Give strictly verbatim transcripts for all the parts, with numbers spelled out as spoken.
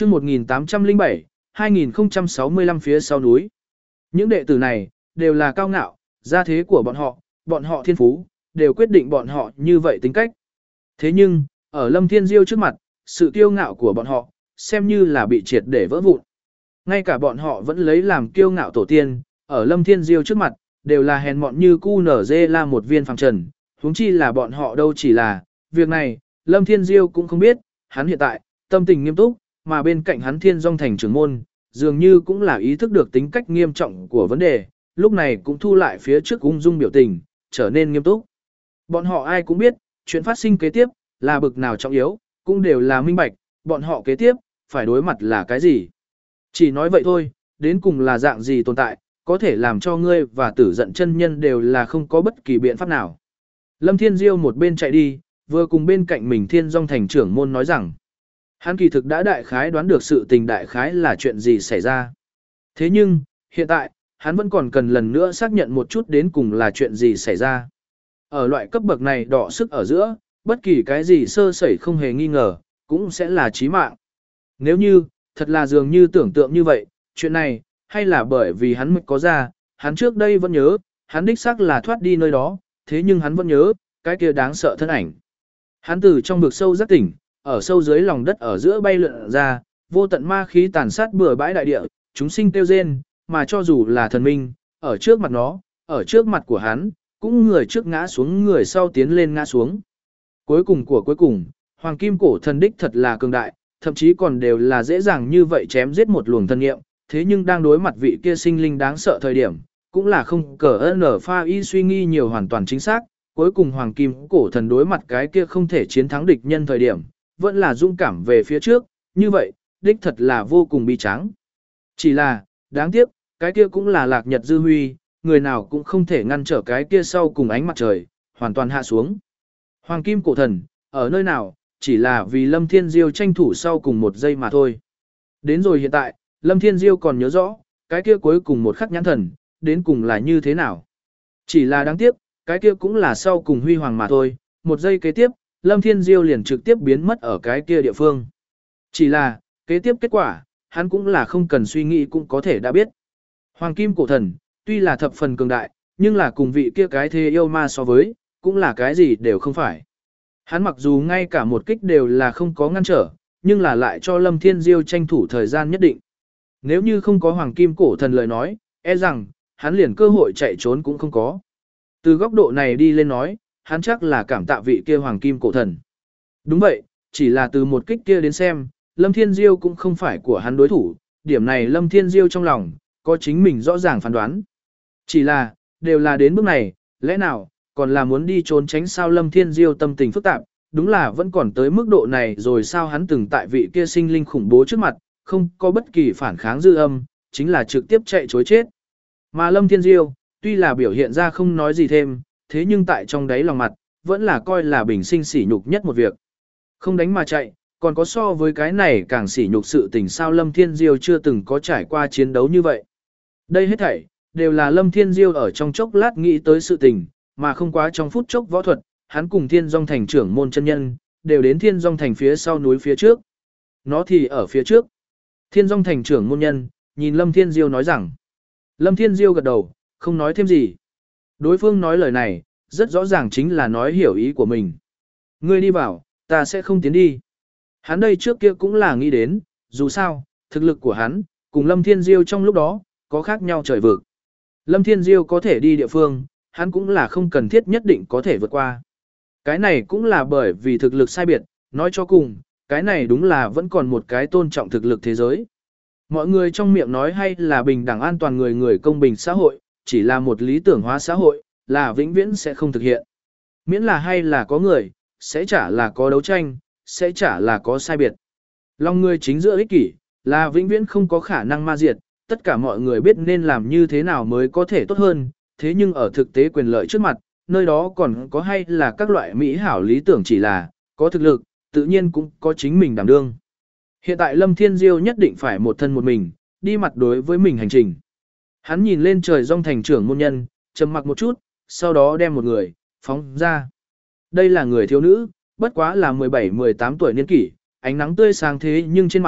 chương một nghìn tám trăm lẻ bảy, hai nghìn không trăm sáu mươi lăm phía sau núi. Những đệ tử này, đều là cao ngạo, gia thế của bọn họ, bọn họ thiên phú, đều quyết định bọn họ như vậy tính cách. Thế nhưng, ở Lâm Thiên Diêu trước mặt, sự kiêu ngạo của bọn họ, xem như là bị triệt để vỡ vụn. Ngay cả bọn họ vẫn lấy làm kiêu ngạo tổ tiên, ở Lâm Thiên Diêu trước mặt, đều là hèn mọn như cu nở dê la một viên phẳng trần, huống chi là bọn họ đâu chỉ là, việc này, Lâm Thiên Diêu cũng không biết, hắn hiện tại, tâm tình nghiêm túc, mà bên cạnh hắn Thiên Dung Thành trưởng môn, dường như cũng là ý thức được tính cách nghiêm trọng của vấn đề, lúc này cũng thu lại phía trước ung dung biểu tình, trở nên nghiêm túc. Bọn họ ai cũng biết, chuyện phát sinh kế tiếp, là bực nào trọng yếu, cũng đều là minh bạch, bọn họ kế tiếp, phải đối mặt là cái gì. Chỉ nói vậy thôi, đến cùng là dạng gì tồn tại, có thể làm cho ngươi và tử giận chân nhân đều là không có bất kỳ biện pháp nào. Lâm Thiên Diêu một bên chạy đi, vừa cùng bên cạnh mình Thiên Dung Thành trưởng môn nói rằng, hắn kỳ thực đã đại khái đoán được sự tình đại khái là chuyện gì xảy ra. Thế nhưng, hiện tại, hắn vẫn còn cần lần nữa xác nhận một chút đến cùng là chuyện gì xảy ra. Ở loại cấp bậc này đỏ sức ở giữa, bất kỳ cái gì sơ sẩy không hề nghi ngờ, cũng sẽ là chí mạng. Nếu như, thật là dường như tưởng tượng như vậy, chuyện này, hay là bởi vì hắn mới có ra, hắn trước đây vẫn nhớ, hắn đích xác là thoát đi nơi đó, thế nhưng hắn vẫn nhớ, cái kia đáng sợ thân ảnh. Hắn từ trong vực sâu giác tỉnh, ở sâu dưới lòng đất ở giữa bay lượn ra, vô tận ma khí tàn sát bừa bãi đại địa, chúng sinh tiêu rên, mà cho dù là thần minh, ở trước mặt nó, ở trước mặt của hắn, cũng người trước ngã xuống người sau tiến lên ngã xuống. Cuối cùng của cuối cùng, Hoàng Kim Cổ Thần đích thật là cường đại, thậm chí còn đều là dễ dàng như vậy chém giết một luồng thân nghiệm, thế nhưng đang đối mặt vị kia sinh linh đáng sợ thời điểm, cũng là không cờ nở pha y suy nghi nhiều hoàn toàn chính xác, cuối cùng Hoàng Kim Cổ Thần đối mặt cái kia không thể chiến thắng địch nhân thời điểm, vẫn là dũng cảm về phía trước, như vậy, đích thật là vô cùng bi tráng. Chỉ là, đáng tiếc, cái kia cũng là lạc nhật dư huy, người nào cũng không thể ngăn trở cái kia sau cùng ánh mặt trời, hoàn toàn hạ xuống. Hoàng Kim Cổ Thần, ở nơi nào, chỉ là vì Lâm Thiên Diêu tranh thủ sau cùng một giây mà thôi. Đến rồi hiện tại, Lâm Thiên Diêu còn nhớ rõ, cái kia cuối cùng một khắc nhãn thần, đến cùng là như thế nào. Chỉ là đáng tiếc, cái kia cũng là sau cùng huy hoàng mà thôi, một giây kế tiếp, Lâm Thiên Diêu liền trực tiếp biến mất ở cái kia địa phương. Chỉ là, kế tiếp kết quả, hắn cũng là không cần suy nghĩ cũng có thể đã biết. Hoàng Kim Cổ Thần, tuy là thập phần cường đại, nhưng là cùng vị kia cái thế yêu ma so với, cũng là cái gì đều không phải. Hắn mặc dù ngay cả một kích đều là không có ngăn trở, nhưng là lại cho Lâm Thiên Diêu tranh thủ thời gian nhất định. Nếu như không có Hoàng Kim Cổ Thần lời nói, e rằng, hắn liền cơ hội chạy trốn cũng không có. Từ góc độ này đi lên nói, hắn chắc là cảm tạ vị kia Hoàng Kim Cổ Thần. Đúng vậy, chỉ là từ một kích kia đến xem, Lâm Thiên Diêu cũng không phải của hắn đối thủ, điểm này Lâm Thiên Diêu trong lòng, có chính mình rõ ràng phán đoán. Chỉ là, đều là đến bước này, lẽ nào, còn là muốn đi trốn tránh sao Lâm Thiên Diêu tâm tình phức tạp, đúng là vẫn còn tới mức độ này rồi sao hắn từng tại vị kia sinh linh khủng bố trước mặt, không có bất kỳ phản kháng dư âm, chính là trực tiếp chạy chối chết. Mà Lâm Thiên Diêu, tuy là biểu hiện ra không nói gì thêm, thế nhưng tại trong đáy lòng mặt, vẫn là coi là bình sinh sỉ nhục nhất một việc. Không đánh mà chạy, còn có so với cái này càng sỉ nhục sự tình sao Lâm Thiên Diêu chưa từng có trải qua chiến đấu như vậy. Đây hết thảy, đều là Lâm Thiên Diêu ở trong chốc lát nghĩ tới sự tình, mà không quá trong phút chốc võ thuật, hắn cùng Thiên Dung Thành trưởng môn chân nhân, đều đến Thiên Dung Thành phía sau núi phía trước. Nó thì ở phía trước. Thiên Dung Thành trưởng môn nhân, nhìn Lâm Thiên Diêu nói rằng. Lâm Thiên Diêu gật đầu, không nói thêm gì. Đối phương nói lời này, rất rõ ràng chính là nói hiểu ý của mình. Ngươi đi vào, ta sẽ không tiến đi. Hắn đây trước kia cũng là nghĩ đến, dù sao, thực lực của hắn, cùng Lâm Thiên Diêu trong lúc đó, có khác nhau trời vực. Lâm Thiên Diêu có thể đi địa phương, hắn cũng là không cần thiết nhất định có thể vượt qua. Cái này cũng là bởi vì thực lực sai biệt, nói cho cùng, cái này đúng là vẫn còn một cái tôn trọng thực lực thế giới. Mọi người trong miệng nói hay là bình đẳng an toàn người người công bình xã hội, chỉ là một lý tưởng hóa xã hội, là vĩnh viễn sẽ không thực hiện. Miễn là hay là có người, sẽ chả là có đấu tranh, sẽ chả là có sai biệt. Lòng người chính giữa ích kỷ, là vĩnh viễn không có khả năng ma diệt, tất cả mọi người biết nên làm như thế nào mới có thể tốt hơn, thế nhưng ở thực tế quyền lợi trước mặt, nơi đó còn có hay là các loại mỹ hảo lý tưởng chỉ là, có thực lực, tự nhiên cũng có chính mình đảm đương. Hiện tại Lâm Thiên Diêu nhất định phải một thân một mình, đi mặt đối với mình hành trình. Hắn nhìn lên trời Dung Thành trưởng môn nhân, trầm mặc một chút, sau đó đem một người, phóng ra. Đây là người thiếu nữ, bất quá là mười bảy mười tám tuổi niên kỷ, ánh nắng tươi sáng thế nhưng trên mặt,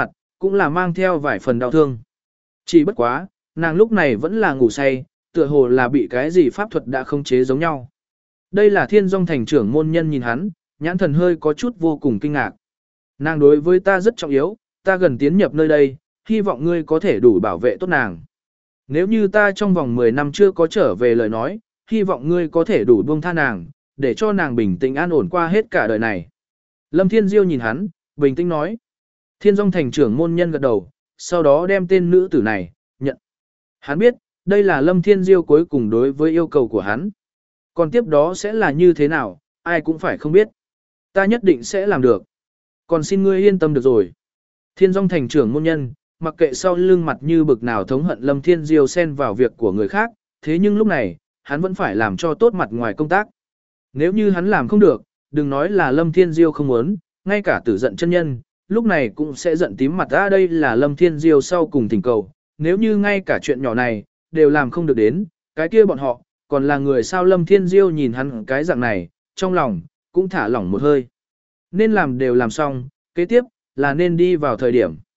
cũng là mang theo vài phần đau thương. Chỉ bất quá, nàng lúc này vẫn là ngủ say, tựa hồ là bị cái gì pháp thuật đã khống chế giống nhau. Đây là Thiên Dung thành trưởng môn nhân nhìn hắn, nhãn thần hơi có chút vô cùng kinh ngạc. Nàng đối với ta rất trọng yếu, ta gần tiến nhập nơi đây, hy vọng ngươi có thể đủ bảo vệ tốt nàng. Nếu như ta trong vòng mười năm chưa có trở về lời nói, hy vọng ngươi có thể đủ buông tha nàng, để cho nàng bình tĩnh an ổn qua hết cả đời này. Lâm Thiên Diêu nhìn hắn, bình tĩnh nói. Thiên Dung thành trưởng môn nhân gật đầu, sau đó đem tên nữ tử này, nhận. Hắn biết, đây là Lâm Thiên Diêu cuối cùng đối với yêu cầu của hắn. Còn tiếp đó sẽ là như thế nào, ai cũng phải không biết. Ta nhất định sẽ làm được. Còn xin ngươi yên tâm được rồi. Thiên Dung thành trưởng môn nhân, mặc kệ sau lưng mặt như bực nào thống hận Lâm Thiên Diêu xen vào việc của người khác, thế nhưng lúc này, hắn vẫn phải làm cho tốt mặt ngoài công tác. Nếu như hắn làm không được, đừng nói là Lâm Thiên Diêu không muốn, ngay cả tử giận chân nhân, lúc này cũng sẽ giận tím mặt ra. Đây là Lâm Thiên Diêu sau cùng thỉnh cầu, nếu như ngay cả chuyện nhỏ này, đều làm không được đến, cái kia bọn họ, còn là người sao. Lâm Thiên Diêu nhìn hắn cái dạng này, trong lòng, cũng thả lỏng một hơi. Nên làm đều làm xong, kế tiếp, là nên đi vào thời điểm.